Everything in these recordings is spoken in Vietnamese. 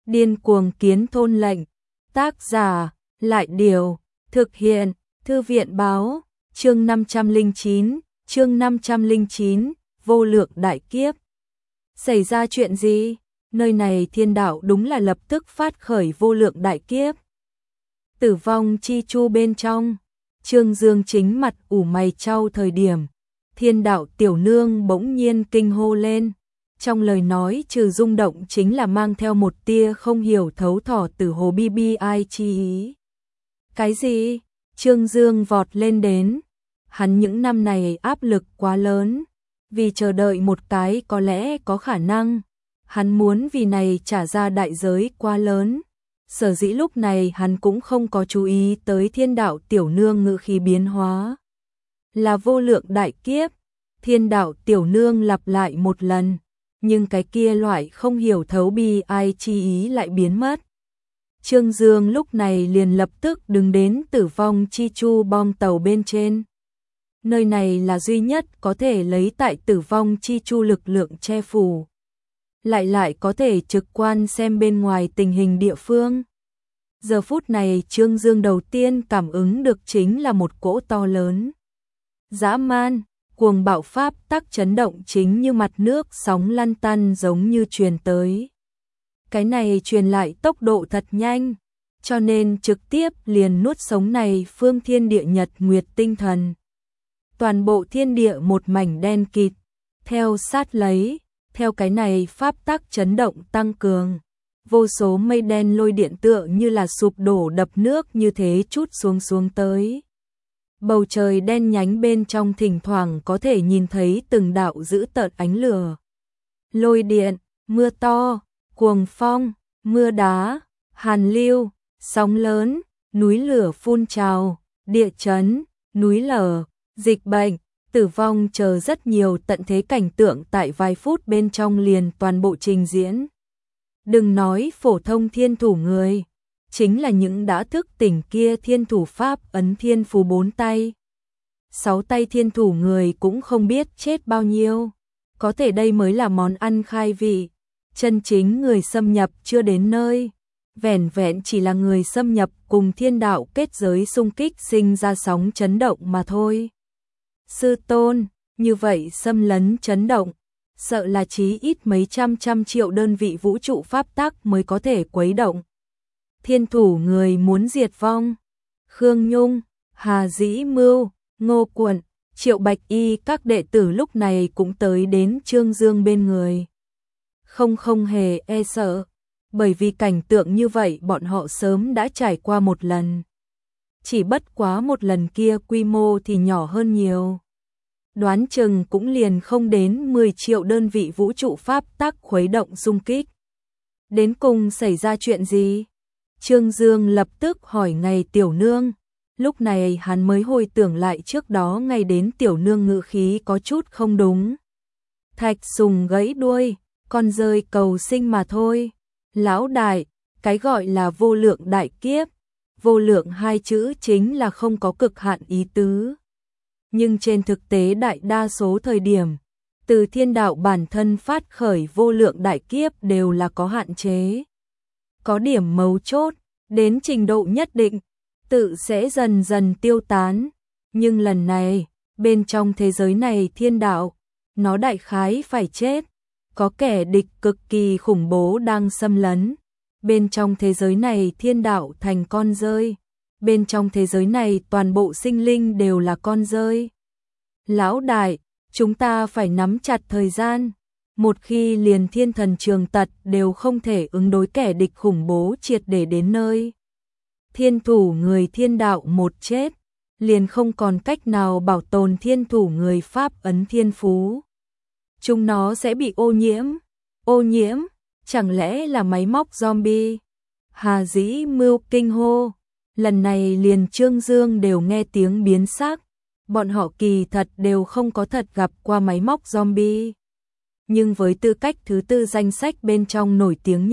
Điên cuồng kiến thôn lệnh. Tác giả, Lại Điều. Thực hiện, Thư viện báo. Chương 509, vô lượng đại kiếp. Xảy ra chuyện gì? Nơi này thiên đạo đúng là lập tức phát khởi vô lượng đại kiếp. Tử vong chi chu bên trong, Trương Dương chính mặt ủ mày chau thời điểm, thiên đạo tiểu nương bỗng nhiên kinh hô lên. Trong lời nói trừ rung động chính là mang theo một tia không hiểu thấu thỏ từ hồ bi chi ý. Cái gì? Trương Dương vọt lên đến. Hắn những năm này áp lực quá lớn, vì chờ đợi một cái có lẽ có khả năng. Hắn muốn vì này trả ra đại giới quá lớn. Sở dĩ lúc này hắn cũng không có chú ý tới thiên đạo tiểu nương ngữ khí biến hóa. Là vô lượng đại kiếp, thiên đạo tiểu nương lặp lại một lần, nhưng cái kia loại không hiểu thấu bi ai chi ý lại biến mất. Trương Dương lúc này liền lập tức đứng đến tử vong chi chu bom tàu bên trên. Nơi này là duy nhất có thể lấy tại tử vong chi chu lực lượng che phủ. Lại có thể trực quan xem bên ngoài tình hình địa phương. Giờ phút này Trương Dương đầu tiên cảm ứng được chính là một cỗ to lớn, dã man, cuồng bạo pháp tắc chấn động chính như mặt nước sóng lăn tăn giống như truyền tới. Cái này truyền lại tốc độ thật nhanh, cho nên trực tiếp liền nuốt sống này phương thiên địa nhật nguyệt tinh thần. Toàn bộ thiên địa một mảnh đen kịt, theo sát lấy, theo cái này pháp tắc chấn động tăng cường. Vô số mây đen lôi điện tựa như là sụp đổ đập nước như thế chút xuống tới. Bầu trời đen nhánh bên trong thỉnh thoảng có thể nhìn thấy từng đạo dữ tợn ánh lửa. Lôi điện, mưa to, cuồng phong, mưa đá, hàn lưu, sóng lớn, núi lửa phun trào, địa chấn, núi lở, dịch bệnh, tử vong chờ rất nhiều tận thế cảnh tượng tại vài phút bên trong liền toàn bộ trình diễn. Đừng nói phổ thông thiên thủ người, chính là những đã thức tỉnh kia thiên thủ pháp ấn thiên phú 4 tay. 6 tay thiên thủ người cũng không biết chết bao nhiêu. Có thể đây mới là món ăn khai vị. Chân chính người xâm nhập chưa đến nơi. Vẻn vẹn chỉ là người xâm nhập cùng thiên đạo kết giới xung kích sinh ra sóng chấn động mà thôi. Sư tôn, như vậy xâm lấn chấn động, sợ là chí ít mấy trăm triệu đơn vị vũ trụ pháp tắc mới có thể quấy động. Thiên thủ người muốn diệt vong. Khương Nhung, Hà Dĩ Mưu, Ngô Cuộn, Triệu Bạch Y các đệ tử lúc này cũng tới đến Trương Dương bên người. Không hề e sợ, bởi vì cảnh tượng như vậy bọn họ sớm đã trải qua một lần. Chỉ bất quá một lần kia quy mô thì nhỏ hơn nhiều. Đoán chừng cũng liền không đến 10 triệu đơn vị vũ trụ pháp tắc khuấy động xung kích. Đến cùng xảy ra chuyện gì? Trương Dương lập tức hỏi ngày tiểu nương. Lúc này hắn mới hồi tưởng lại trước đó ngày đến tiểu nương ngữ khí có chút không đúng. Thạch sùng gãy đuôi, con rơi cầu sinh mà thôi. Lão đại, cái gọi là vô lượng đại kiếp. Vô lượng hai chữ chính là không có cực hạn ý tứ. Nhưng trên thực tế đại đa số thời điểm, từ thiên đạo bản thân phát khởi vô lượng đại kiếp đều là có hạn chế. Có điểm mấu chốt, đến trình độ nhất định, tự sẽ dần dần tiêu tán. Nhưng lần này, bên trong thế giới này thiên đạo, nó đại khái phải chết. Có kẻ địch cực kỳ khủng bố đang xâm lấn. Bên trong thế giới này thiên đạo thành con rơi. Bên trong thế giới này toàn bộ sinh linh đều là con rơi. Lão đại, chúng ta phải nắm chặt thời gian. Một khi liền thiên thần trường tật đều không thể ứng đối kẻ địch khủng bố triệt để đến nơi. Thiên thủ người thiên đạo một chết, liền không còn cách nào bảo tồn thiên thủ người pháp ấn thiên phú. Chúng nó sẽ bị ô nhiễm. Ô nhiễm, chẳng lẽ là máy móc zombie? Hà Dĩ Mưu kinh hô. Lần này liền Trương Dương đều nghe tiếng biến sắc. Bọn họ kỳ thật đều không có thật gặp qua máy móc zombie. Nhưng với tư cách thứ tư danh sách bên trong nổi tiếng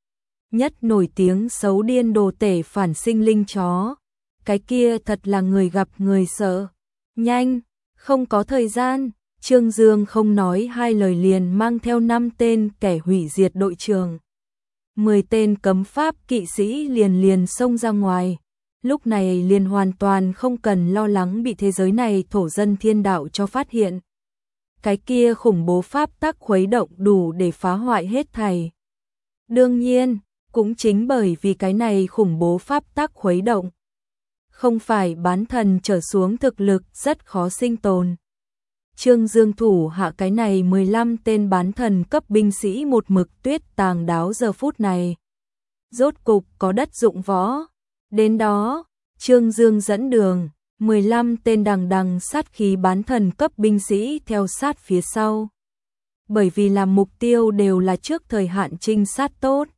nhất nổi tiếng xấu điên đồ tể phản sinh linh chó. Cái kia thật là người gặp người sợ. Nhanh, không có thời gian. Trương Dương không nói hai lời liền mang theo 5 tên kẻ hủy diệt đội trưởng. 10 tên cấm pháp kỵ sĩ liền xông ra ngoài. Lúc này liền hoàn toàn không cần lo lắng bị thế giới này thổ dân thiên đạo cho phát hiện. Cái kia khủng bố pháp tắc khuấy động đủ để phá hoại hết thảy. Đương nhiên, cũng chính bởi vì cái này khủng bố pháp tắc khuấy động, không phải bán thần trở xuống thực lực rất khó sinh tồn. Trương Dương thủ hạ cái này 15 tên bán thần cấp binh sĩ một mực tuyết tàng đáo giờ phút này. Rốt cục có đất dụng võ. Đến đó, Trương Dương dẫn đường, 15 tên đằng sát khí bán thần cấp binh sĩ theo sát phía sau. Bởi vì làm mục tiêu đều là trước thời hạn trinh sát tốt.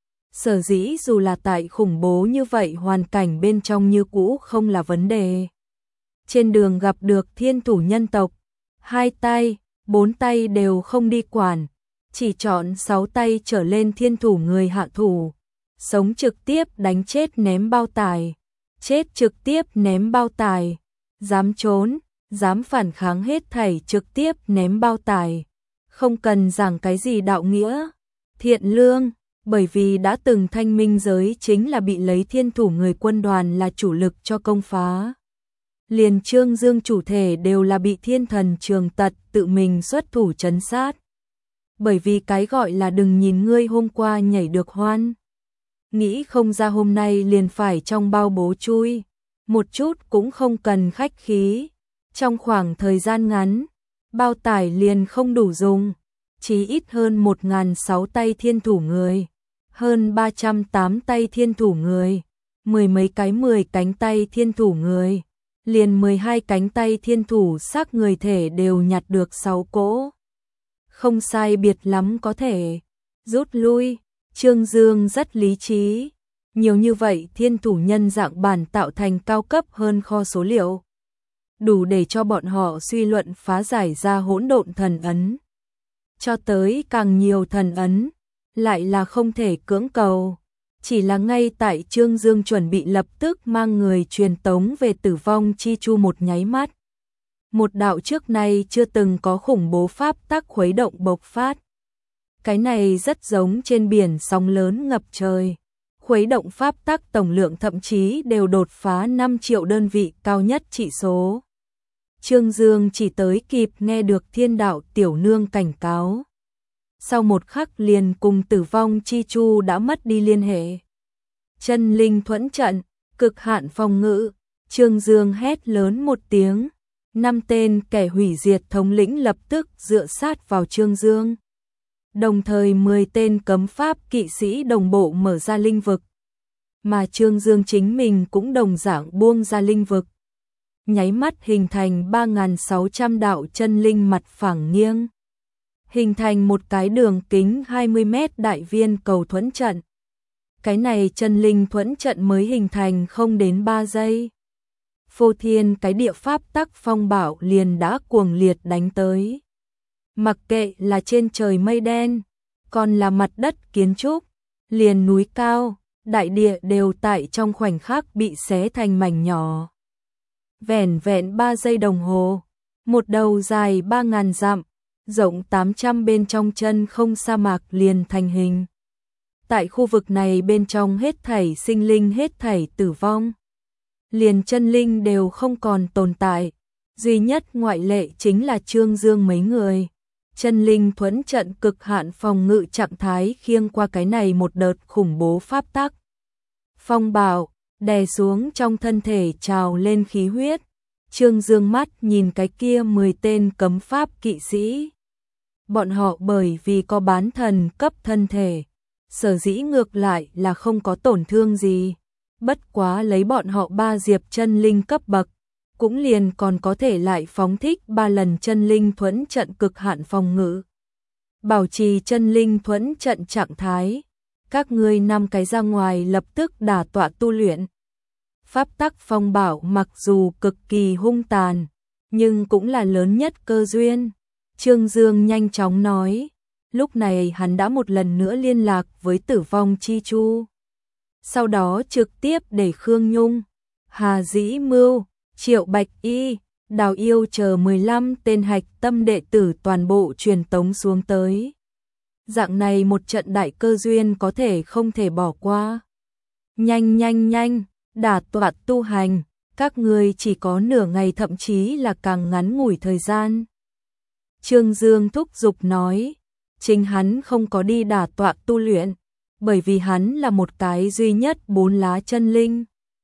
Sở dĩ dù là tại khủng bố như vậy hoàn cảnh bên trong như cũ không là vấn đề. Trên đường gặp được thiên thủ nhân tộc, 2 tay, 4 tay đều không đi quản, chỉ chọn 6 tay trở lên thiên thủ người hạ thủ. Sống trực tiếp đánh chết ném bao tải, chết trực tiếp ném bao tải, dám trốn, dám phản kháng hết thảy trực tiếp ném bao tải. Không cần giảng cái gì đạo nghĩa, thiện lương, bởi vì đã từng thanh minh giới chính là bị lấy thiên thủ người quân đoàn là chủ lực cho công phá. Liền Trương Dương chủ thể đều là bị thiên thần Trường Tật tự mình xuất thủ trấn sát. Bởi vì cái gọi là đừng nhìn ngươi hôm qua nhảy được hoan, nghĩ không ra hôm nay liền phải trong bao bố chui, một chút cũng không cần khách khí. Trong khoảng thời gian ngắn, bao tải liền không đủ dùng, chỉ ít hơn 1.600 tay thiên thủ người, hơn 308 tay thiên thủ người, mười mấy cái 10 cánh tay thiên thủ người, liền 12 cánh tay thiên thủ xác người thể đều nhặt được 6 cỗ. Không sai biệt lắm có thể rút lui. Trương Dương rất lý trí, nhiều như vậy thiên thủ nhân dạng bản tạo thành cao cấp hơn kho số liệu, đủ để cho bọn họ suy luận phá giải ra hỗn độn thần ấn. Cho tới càng nhiều thần ấn, lại là không thể cưỡng cầu, chỉ là ngay tại Trương Dương chuẩn bị lập tức mang người truyền tống về Tử Vong Chi Chu một nháy mắt. Một đạo trước nay chưa từng có khủng bố pháp tắc khuấy động bộc phát. Cái này rất giống trên biển sóng lớn ngập trời. Khuấy động pháp tắc tổng lượng thậm chí đều đột phá 5 triệu đơn vị cao nhất trị số. Trương Dương chỉ tới kịp nghe được thiên đạo tiểu nương cảnh cáo. Sau một khắc liền cùng Tử Vong Chi Chu đã mất đi liên hệ. Chân linh thuẫn trận, cực hạn phòng ngự, Trương Dương hét lớn một tiếng. 5 tên kẻ hủy diệt thống lĩnh lập tức dựa sát vào Trương Dương. Đồng thời 10 tên cấm pháp kỵ sĩ đồng bộ mở ra linh vực. Mà Trương Dương chính mình cũng đồng dạng buông ra linh vực. Nháy mắt hình thành 3.600 đạo chân linh mặt phẳng nghiêng. Hình thành một cái đường kính 20 mét đại viên cầu thuẫn trận. Cái này chân linh thuẫn trận mới hình thành không đến 3 giây. Phô thiên cái địa pháp tắc phong bảo liền đã cuồng liệt đánh tới. Mặc kệ là trên trời mây đen, còn là mặt đất kiến trúc, liền núi cao, đại địa đều tại trong khoảnh khắc bị xé thành mảnh nhỏ. Vẻn vẹn 3 giây đồng hồ, một đầu dài 3.000 dặm, rộng 800 bên trong chân không sa mạc liền thành hình. Tại khu vực này bên trong hết thảy sinh linh hết thảy tử vong. Liền chân linh đều không còn tồn tại, duy nhất ngoại lệ chính là Trương Dương mấy người. Chân linh thuẫn trận cực hạn phòng ngự trạng thái khiêng qua cái này một đợt khủng bố pháp tắc. Phong bạo, đè xuống trong thân thể trào lên khí huyết. Trương Dương mắt nhìn cái kia 10 tên cấm pháp kỵ sĩ. Bọn họ bởi vì có bán thần cấp thân thể, sở dĩ ngược lại là không có tổn thương gì. Bất quá lấy bọn họ 3 diệp chân linh cấp bậc, cũng liền còn có thể lại phóng thích 3 lần chân linh thuẫn trận cực hạn phòng ngự. Bảo trì chân linh thuẫn trận trạng thái, các ngươi 5 cái ra ngoài lập tức đả tọa tu luyện. Pháp tắc phong bảo mặc dù cực kỳ hung tàn, nhưng cũng là lớn nhất cơ duyên. Trương Dương nhanh chóng nói, lúc này hắn đã một lần nữa liên lạc với Tử Vong Chi Chu. Sau đó trực tiếp để Khương Nhung, Hà Dĩ Mưu, Triệu Bạch Y, Đào Yêu chờ 15 tên hạch tâm đệ tử toàn bộ truyền tống xuống tới. Dạng này một trận đại cơ duyên có thể không thể bỏ qua. Nhanh nhanh nhanh, đả tọa tu hành, các ngươi chỉ có nửa ngày thậm chí là càng ngắn ngủi thời gian. Trương Dương thúc giục nói, chính hắn không có đi đả tọa tu luyện, bởi vì hắn là một cái duy nhất 4 lá chân linh.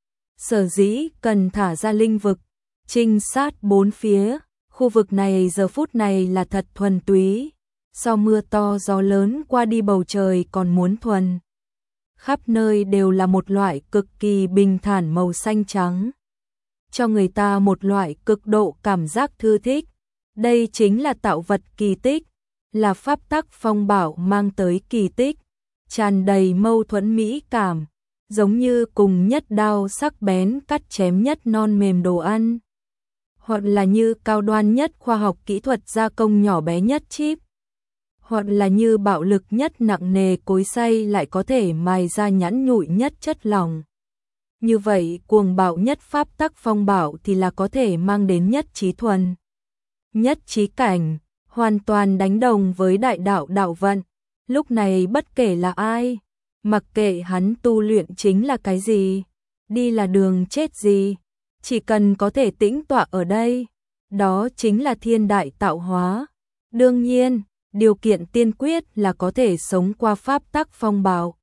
Sở dĩ cần thả ra linh vực, trinh sát bốn phía, khu vực này giờ phút này là thật thuần túy, so mưa to gió lớn qua đi bầu trời còn muốn thuần. Khắp nơi đều là một loại cực kỳ bình thản màu xanh trắng, cho người ta một loại cực độ cảm giác thư thích. Đây chính là tạo vật kỳ tích, là pháp tắc phong bảo mang tới kỳ tích, tràn đầy mâu thuẫn mỹ cảm, giống như cùng nhất đao sắc bén cắt chém nhất non mềm đồ ăn, hoặc là như cao đoan nhất khoa học kỹ thuật gia công nhỏ bé nhất chip, hoặc là như bạo lực nhất nặng nề cối xay lại có thể mài ra nhẵn nhụi nhất chất lỏng. Như vậy cuồng bạo nhất pháp tắc phong bảo thì là có thể mang đến nhất trí thuần, nhất trí cảnh, hoàn toàn đánh đồng với đại đạo đạo vận. Lúc này bất kể là ai, mặc kệ hắn tu luyện chính là cái gì, đi là đường chết gì, chỉ cần có thể tĩnh tọa ở đây, đó chính là thiên đại tạo hóa. Đương nhiên, điều kiện tiên quyết là có thể sống qua pháp tắc phong bạo.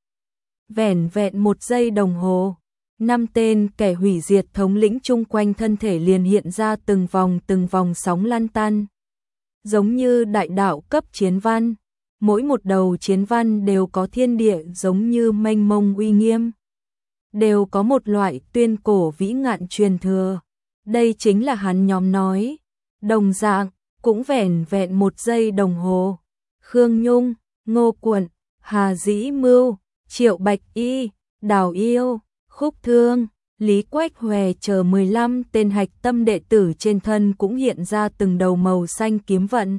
Vẻn vẹn 1 giây đồng hồ, 5 tên kẻ hủy diệt thống lĩnh chung quanh thân thể liền hiện ra từng vòng sóng lan tan. Giống như đại đạo cấp chiến văn, mỗi một đầu chiến văn đều có thiên địa giống như mênh mông uy nghiêm, đều có một loại tuyên cổ vĩ ngạn truyền thừa. Đây chính là hắn nhóm nói. Đồng dạng, cũng vẻn vẹn 1 giây đồng hồ, Khương Nhung, Ngô Quận, Hà Dĩ Mưu, Triệu Bạch Y, Đào Yêu, Khúc Thương, Lý Quách Hòe chờ 15 tên hạch tâm đệ tử trên thân cũng hiện ra từng đầu màu xanh kiếm vận.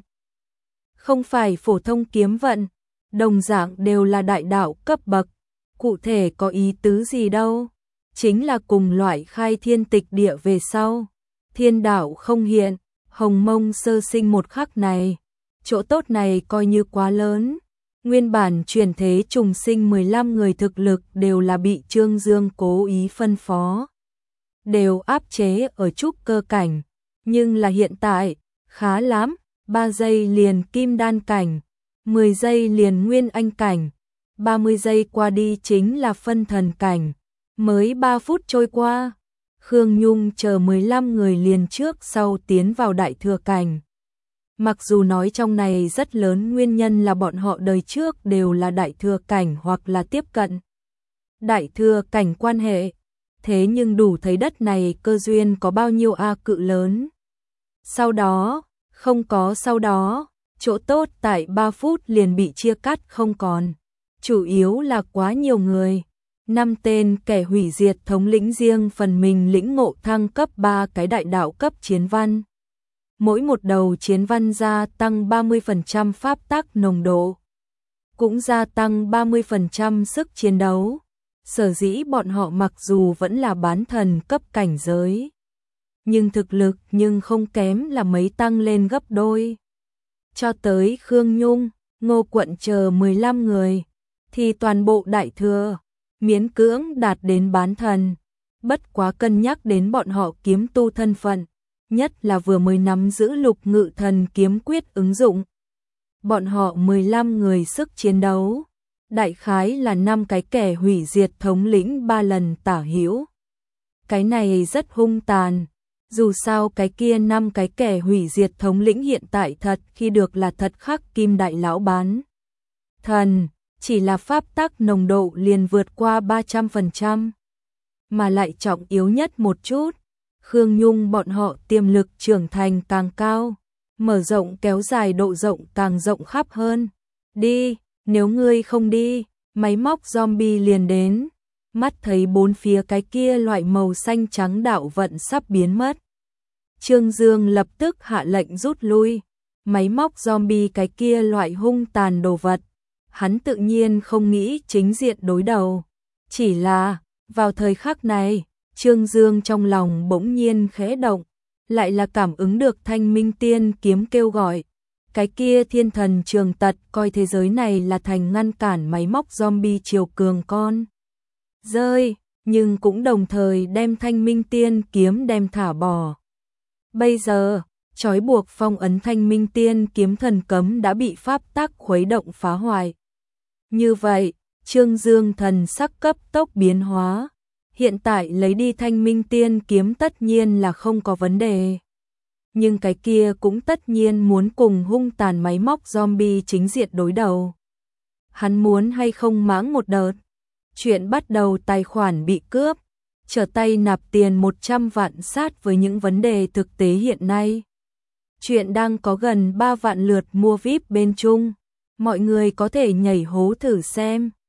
Không phải phổ thông kiếm vận, đồng dạng đều là đại đạo cấp bậc. Cụ thể có ý tứ gì đâu, chính là cùng loại khai thiên tịch địa về sau, thiên đạo không hiện, hồng mông sơ sinh một khắc này, chỗ tốt này coi như quá lớn. Nguyên bản chuyển thế trùng sinh 15 người thực lực đều là bị Trương Dương cố ý phân phó, đều áp chế ở trúc cơ cảnh, nhưng là hiện tại, khá lắm, 3 giây liền kim đan cảnh, 10 giây liền nguyên anh cảnh, 30 giây qua đi chính là phân thần cảnh, mới 3 phút trôi qua, Khương Nhung chờ 15 người liền trước sau tiến vào đại thừa cảnh. Mặc dù nói trong này rất lớn nguyên nhân là bọn họ đời trước đều là đại thừa cảnh hoặc là tiếp cận đại thừa cảnh quan hệ, thế nhưng đủ thấy đất này cơ duyên có bao nhiêu cự lớn. Sau đó, không có sau đó, chỗ tốt tại 3 phút liền bị chia cắt không còn, chủ yếu là quá nhiều người. 5 tên kẻ hủy diệt thống lĩnh riêng phần mình lĩnh ngộ thăng cấp 3 cái đại đạo cấp chiến văn. Mỗi một đầu chiến văn gia tăng 30% pháp tắc nồng độ, cũng gia tăng 30% sức chiến đấu. Sở dĩ bọn họ mặc dù vẫn là bán thần cấp cảnh giới, nhưng thực lực nhưng không kém là mấy tăng lên gấp đôi. Cho tới Khương Nhung, Ngô Quận chờ 15 người, thì toàn bộ đại thừa, miễn cưỡng đạt đến bán thần. Bất quá cân nhắc đến bọn họ kiếm tu thân phận, nhất là vừa mới nắm giữ Lục Ngự Thần kiếm quyết ứng dụng. Bọn họ 15 người sức chiến đấu, đại khái là 5 cái kẻ hủy diệt thống lĩnh 3 lần tả hữu. Cái này rất hung tàn, dù sao cái kia 5 cái kẻ hủy diệt thống lĩnh hiện tại thật khi được là thật khắc kim đại lão bán thần, chỉ là pháp tắc nồng độ liền vượt qua 300%. Mà lại trọng yếu nhất một chút, Khương Nhung bọn họ tiềm lực trưởng thành càng cao, mở rộng kéo dài độ rộng càng rộng khắp hơn. Đi, nếu ngươi không đi, máy móc zombie liền đến. Mắt thấy bốn phía cái kia loại màu xanh trắng đạo vận sắp biến mất, Trương Dương lập tức hạ lệnh rút lui. Máy móc zombie cái kia loại hung tàn đồ vật, hắn tự nhiên không nghĩ chính diện đối đầu. Chỉ là, vào thời khắc này, Trương Dương trong lòng bỗng nhiên khẽ động, lại là cảm ứng được Thanh Minh Tiên kiếm kêu gọi. Cái kia thiên thần Trường Tật coi thế giới này là thành ngăn cản máy móc zombie chiều cường con rơi, nhưng cũng đồng thời đem Thanh Minh Tiên kiếm đem thả bỏ. Bây giờ, trói buộc phong ấn Thanh Minh Tiên kiếm thần cấm đã bị pháp tắc khuấy động phá hoại. Như vậy, Trương Dương thần sắc cấp tốc biến hóa. Hiện tại lấy đi Thanh Minh Tiên kiếm tất nhiên là không có vấn đề. Nhưng cái kia cũng tất nhiên muốn cùng hung tàn máy móc zombie chính diện đối đầu. Hắn muốn hay không mãng một đợt. Chuyện bắt đầu tài khoản bị cướp, trở tay nạp tiền 100 vạn sát với những vấn đề thực tế hiện nay. Chuyện đang có gần 3 vạn lượt mua VIP bên Trung. Mọi người có thể nhảy hố thử xem.